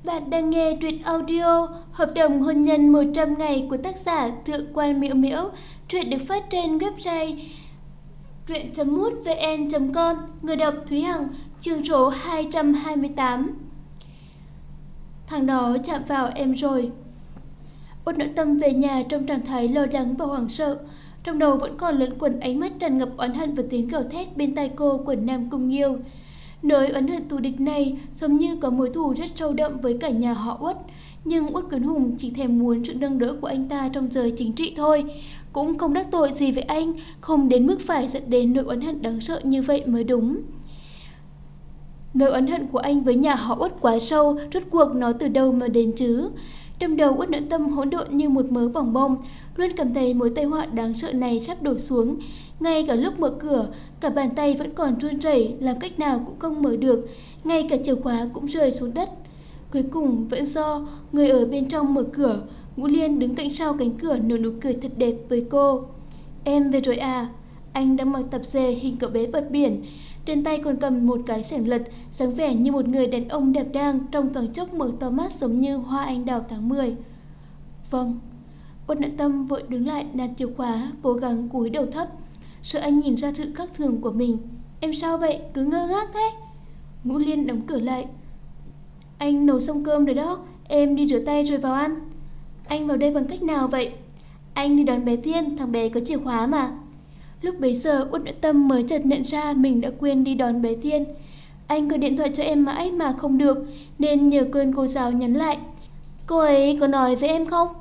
Bạn đang nghe truyện audio Hợp đồng hôn nhân 100 ngày của tác giả Thượng quan Miễu Miễu. Truyện được phát trên website truyện.mútvn.com. Người đọc Thúy Hằng. Chương số 228. Thằng đó chạm vào em rồi. Uất Nội Tâm về nhà trong trạng thái lo lắng và hoảng sợ. Trong đầu vẫn còn lẫn quẩn ánh mắt tràn ngập oán hận và tiếng gào thét bên tai cô của Nam Cung Nghiêu. Nỗi oán hận thù địch này giống như có mối thù rất sâu đậm với cả nhà họ Uất, nhưng Uất Quyến Hùng chỉ thèm muốn sự nâng đỡ của anh ta trong giới chính trị thôi, cũng không đắc tội gì với anh, không đến mức phải dẫn đến nỗi oán hận đáng sợ như vậy mới đúng. Nỗi oán hận của anh với nhà họ Uất quá sâu, rốt cuộc nó từ đâu mà đến chứ? Trong đầu Uất Nội Tâm hỗn độn như một mớ bòng bong, luôn cảm thấy mối tai họa đáng sợ này sắp đổ xuống. Ngay cả lúc mở cửa, cả bàn tay vẫn còn run rẩy, làm cách nào cũng không mở được, ngay cả chìa khóa cũng rơi xuống đất. Cuối cùng vẫn do người ở bên trong mở cửa. Ngũ Liên đứng cạnh sau cánh cửa nở nụ cười thật đẹp với cô. Em về rồi à? Anh đang mặc tập dề hình cậu bé bọt biển, trên tay còn cầm một cái xẻng lật, dáng vẻ như một người đàn ông đẹp đang, trong thoáng chốc mở to mắt giống như hoa anh đào tháng 10. Vâng. Uất Nội Tâm vội đứng lại đặt chìa khóa, cố gắng cúi đầu thấp, sợ anh nhìn ra sự khác thường của mình. Em sao vậy? Cứ ngơ ngác thế. Ngũ Liên đóng cửa lại. Anh nấu xong cơm rồi đó, em đi rửa tay rồi vào ăn. Anh vào đây bằng cách nào vậy? Anh đi đón bé Thiên, thằng bé có chìa khóa mà. Lúc bấy giờ Uất Nội Tâm mới chợt nhận ra mình đã quên đi đón bé Thiên. Anh gọi điện thoại cho em mãi mà không được, nên nhờ cơn cô giáo nhắn lại. Cô ấy có nói với em không?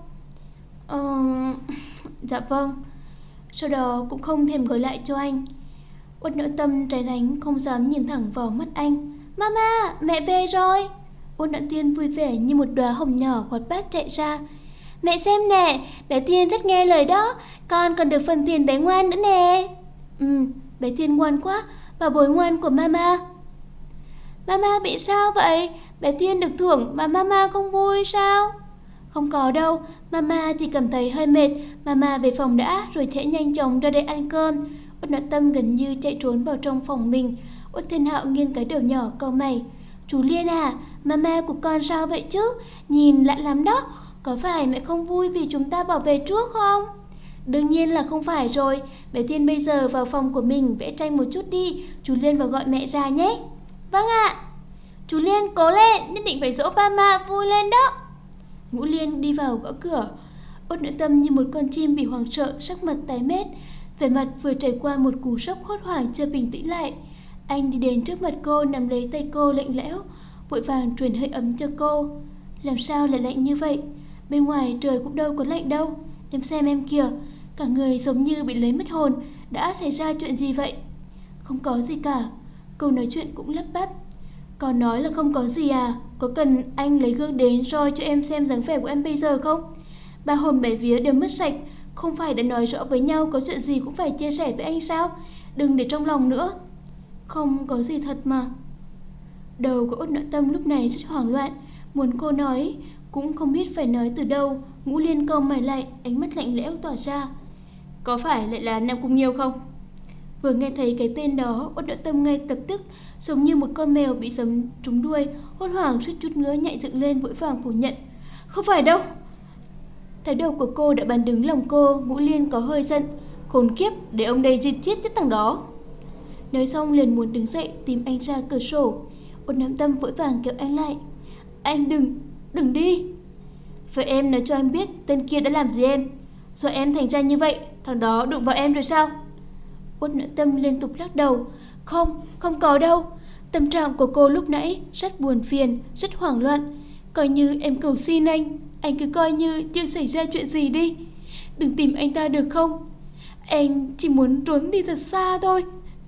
Dạ vâng. Sau đó cũng không thèm gọi lại cho anh. Uất Nội Tâm tránh tránh không dám nhìn thẳng vào mắt anh. Mama, mẹ về rồi. Uất Nội Thiên vui vẻ như một đóa hồng nhỏ hoạt bát chạy ra. Mẹ xem nè, bé Thiên rất nghe lời đó, con còn được phần tiền bé ngoan nữa nè. Bé Thiên ngoan quá, bảo bối ngoan của mama. Mama bị sao vậy? Bé Thiên được thưởng mà mama không vui sao? Không có đâu, mama chỉ cảm thấy hơi mệt. Mama về phòng đã, rồi sẽ nhanh chóng ra đây ăn cơm. Uất Nội Tâm gần như chạy trốn vào trong phòng mình. Uất Thiên Hạo nghiêng cái đầu nhỏ cau mày. Chú Liên à, mama của con sao vậy chứ? Nhìn lạ lắm đó. Có phải mẹ không vui vì chúng ta bỏ về trước không? Đương nhiên là không phải rồi. Bé Thiên bây giờ vào phòng của mình vẽ tranh một chút đi. Chú Liên vào gọi mẹ ra nhé. Vâng ạ. Chú Liên cố lên, nhất định phải dỗ mama vui lên đó. Ngũ Liên đi vào gõ cửa. Uất Nội Tâm như một con chim bị hoảng sợ, sắc mặt tái mét, vẻ mặt vừa trải qua một cú sốc hốt hoảng chưa bình tĩnh lại. Anh đi đến trước mặt cô, nắm lấy tay cô lạnh lẽo, vội vàng truyền hơi ấm cho cô. Làm sao lại lạnh như vậy? Bên ngoài trời cũng đâu có lạnh đâu. Em xem em kìa, cả người giống như bị lấy mất hồn. Đã xảy ra chuyện gì vậy? Không có gì cả. Câu nói chuyện cũng lắp bắp. Còn nói là không có gì à? Có cần anh lấy gương đến soi cho em xem dáng vẻ của em bây giờ không? Ba hồn bảy vía đều mất sạch. Không phải đã nói rõ với nhau có chuyện gì cũng phải chia sẻ với anh sao? Đừng để trong lòng nữa. Không có gì thật mà. Đầu của Uất Nội Tâm lúc này rất hoảng loạn, muốn cô nói cũng không biết phải nói từ đâu. Ngũ Liên cau mày lại, ánh mắt lạnh lẽo tỏa ra. Có phải lại là Nam Cung Nghiêu không? Vừa nghe thấy cái tên đó, Uất Nội Tâm ngay lập tức giống như một con mèo bị giấm trúng đuôi, hốt hoảng suýt chút nữa nhảy dựng lên, vội vàng phủ nhận. Không phải đâu. Thái độ của cô đã bàn đứng lòng cô. Ngũ Liên có hơi giận. Khốn kiếp, để ông đây giết chết thằng đó. Nói xong liền muốn đứng dậy tìm anh ra cửa sổ. Uất Nội Tâm vội vàng kéo anh lại. Anh đừng đi. Vậy em nói cho em biết tên kia đã làm gì em? Rồi em thành ra như vậy, thằng đó đụng vào em rồi sao? Uất Nội Tâm liên tục lắc đầu. Không có đâu. Tâm trạng của cô lúc nãy rất buồn phiền, rất hoảng loạn. Coi như em cầu xin anh cứ coi như chưa xảy ra chuyện gì đi. Đừng tìm anh ta được không? Anh chỉ muốn trốn đi thật xa thôi.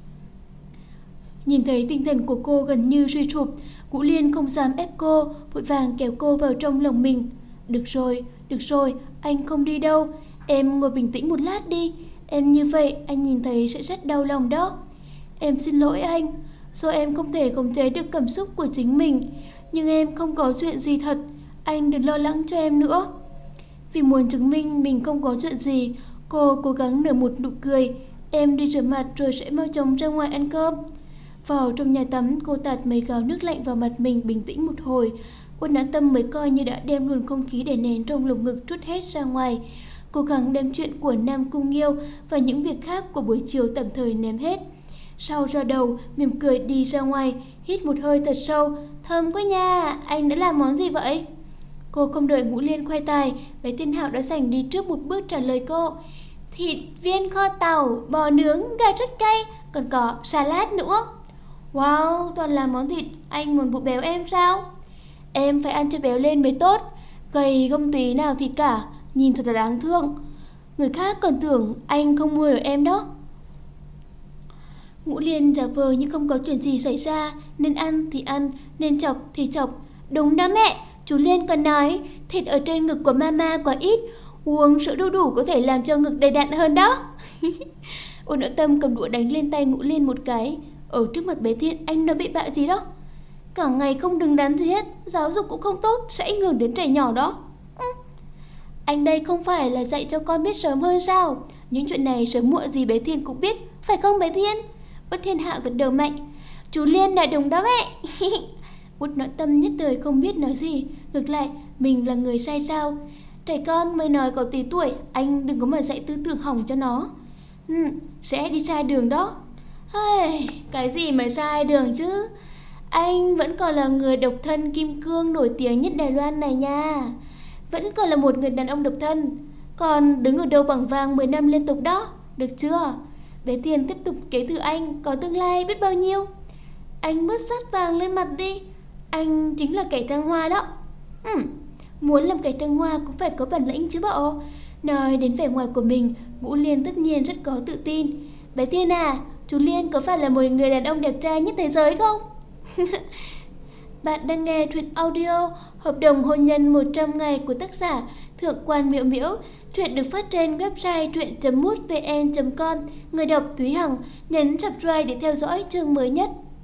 Nhìn thấy tinh thần của cô gần như suy sụp, Ngũ Liên không dám ép cô, vội vàng kéo cô vào trong lòng mình. Được rồi, anh không đi đâu. Em ngồi bình tĩnh một lát đi. Em như vậy anh nhìn thấy sẽ rất đau lòng đó. Em xin lỗi anh, do em không thể khống chế được cảm xúc của chính mình. Nhưng em không có chuyện gì thật. Anh đừng lo lắng cho em nữa. Vì muốn chứng minh mình không có chuyện gì, cô cố gắng nở một nụ cười. Em đi rửa mặt rồi sẽ mau chóng ra ngoài ăn cơm. Vào trong nhà tắm, cô tạt mấy gáo nước lạnh vào mặt mình bình tĩnh một hồi, Uất Noãn Tâm mới coi như đã đem luồng không khí để nén trong lồng ngực trút hết ra ngoài, cố gắng đem chuyện của Nam Cung Nghiêu và những việc khác của buổi chiều tạm thời ném hết. Sau ra đầu, mỉm cười đi ra ngoài, hít một hơi thật sâu. Thơm quá nha, anh đã làm món gì vậy? Cô không đợi Ngũ Liên khoe tài, bé Thiên Hạo đã giành đi trước một bước trả lời cô. Thịt viên kho tàu, bò nướng, gà rút cay, còn có salad nữa. Wow, toàn là món thịt, anh muốn vụ béo em sao? Em phải ăn cho béo lên mới tốt, gầy không tí nào thịt cả, nhìn thật là đáng thương. Người khác còn tưởng anh không mua được em đó. Ngũ Liên giả vờ như không có chuyện gì xảy ra, nên ăn thì ăn, nên chọc thì chọc. Đúng đó mẹ, chú Liên còn nói thịt ở trên ngực của mama quá ít, uống sữa đu đủ có thể làm cho ngực đầy đặn hơn đó. Uất Noãn Tâm cầm đũa đánh lên tay Ngũ Liên một cái. Ở trước mặt bé Thiên anh nói bậy bạ gì đó? Cả ngày không đứng đắn gì hết, giáo dục cũng không tốt, sẽ ảnh hưởng đến trẻ nhỏ đó. Anh đây không phải là dạy cho con biết sớm hơn sao? Những chuyện này sớm muộn gì bé Thiên cũng biết, phải không bé Thiên? Uất Thiên Hạo gật đầu mạnh. Chú Liên nói đúng đó mẹ. Uất Noãn Tâm nhất thời không biết nói gì. Ngược lại, mình là người sai sao? Trẻ con mới nói có tí tuổi, anh đừng có mà dạy tư tưởng hỏng cho nó. Sẽ đi sai đường đó. Cái gì mà sai đường chứ? Anh vẫn còn là người độc thân kim cương nổi tiếng nhất Đài Loan này nha. Vẫn còn là một người đàn ông độc thân. Còn đứng ở đầu bằng vàng 10 năm liên tục đó. Được chưa? Bé Tiền tiếp tục kế thừa anh, có tương lai biết bao nhiêu. Anh bớt sắt vàng lên mặt đi. Anh chính là kẻ trăng hoa đó. Muốn làm kẻ trăng hoa cũng phải có bản lĩnh chứ bộ. Nói đến vẻ ngoài của mình, Ngũ Liên tất nhiên rất có tự tin. Bé Thiên à, chú Liên có phải là một người đàn ông đẹp trai nhất thế giới không? Bạn đang nghe truyện audio Hợp đồng hôn nhân 100 ngày của tác giả Thượng quan Miễu Miễu. Truyện được phát trên website truyện.mútvn.com. Người đọc Thúy Hằng. Nhấn subscribe để theo dõi chương mới nhất.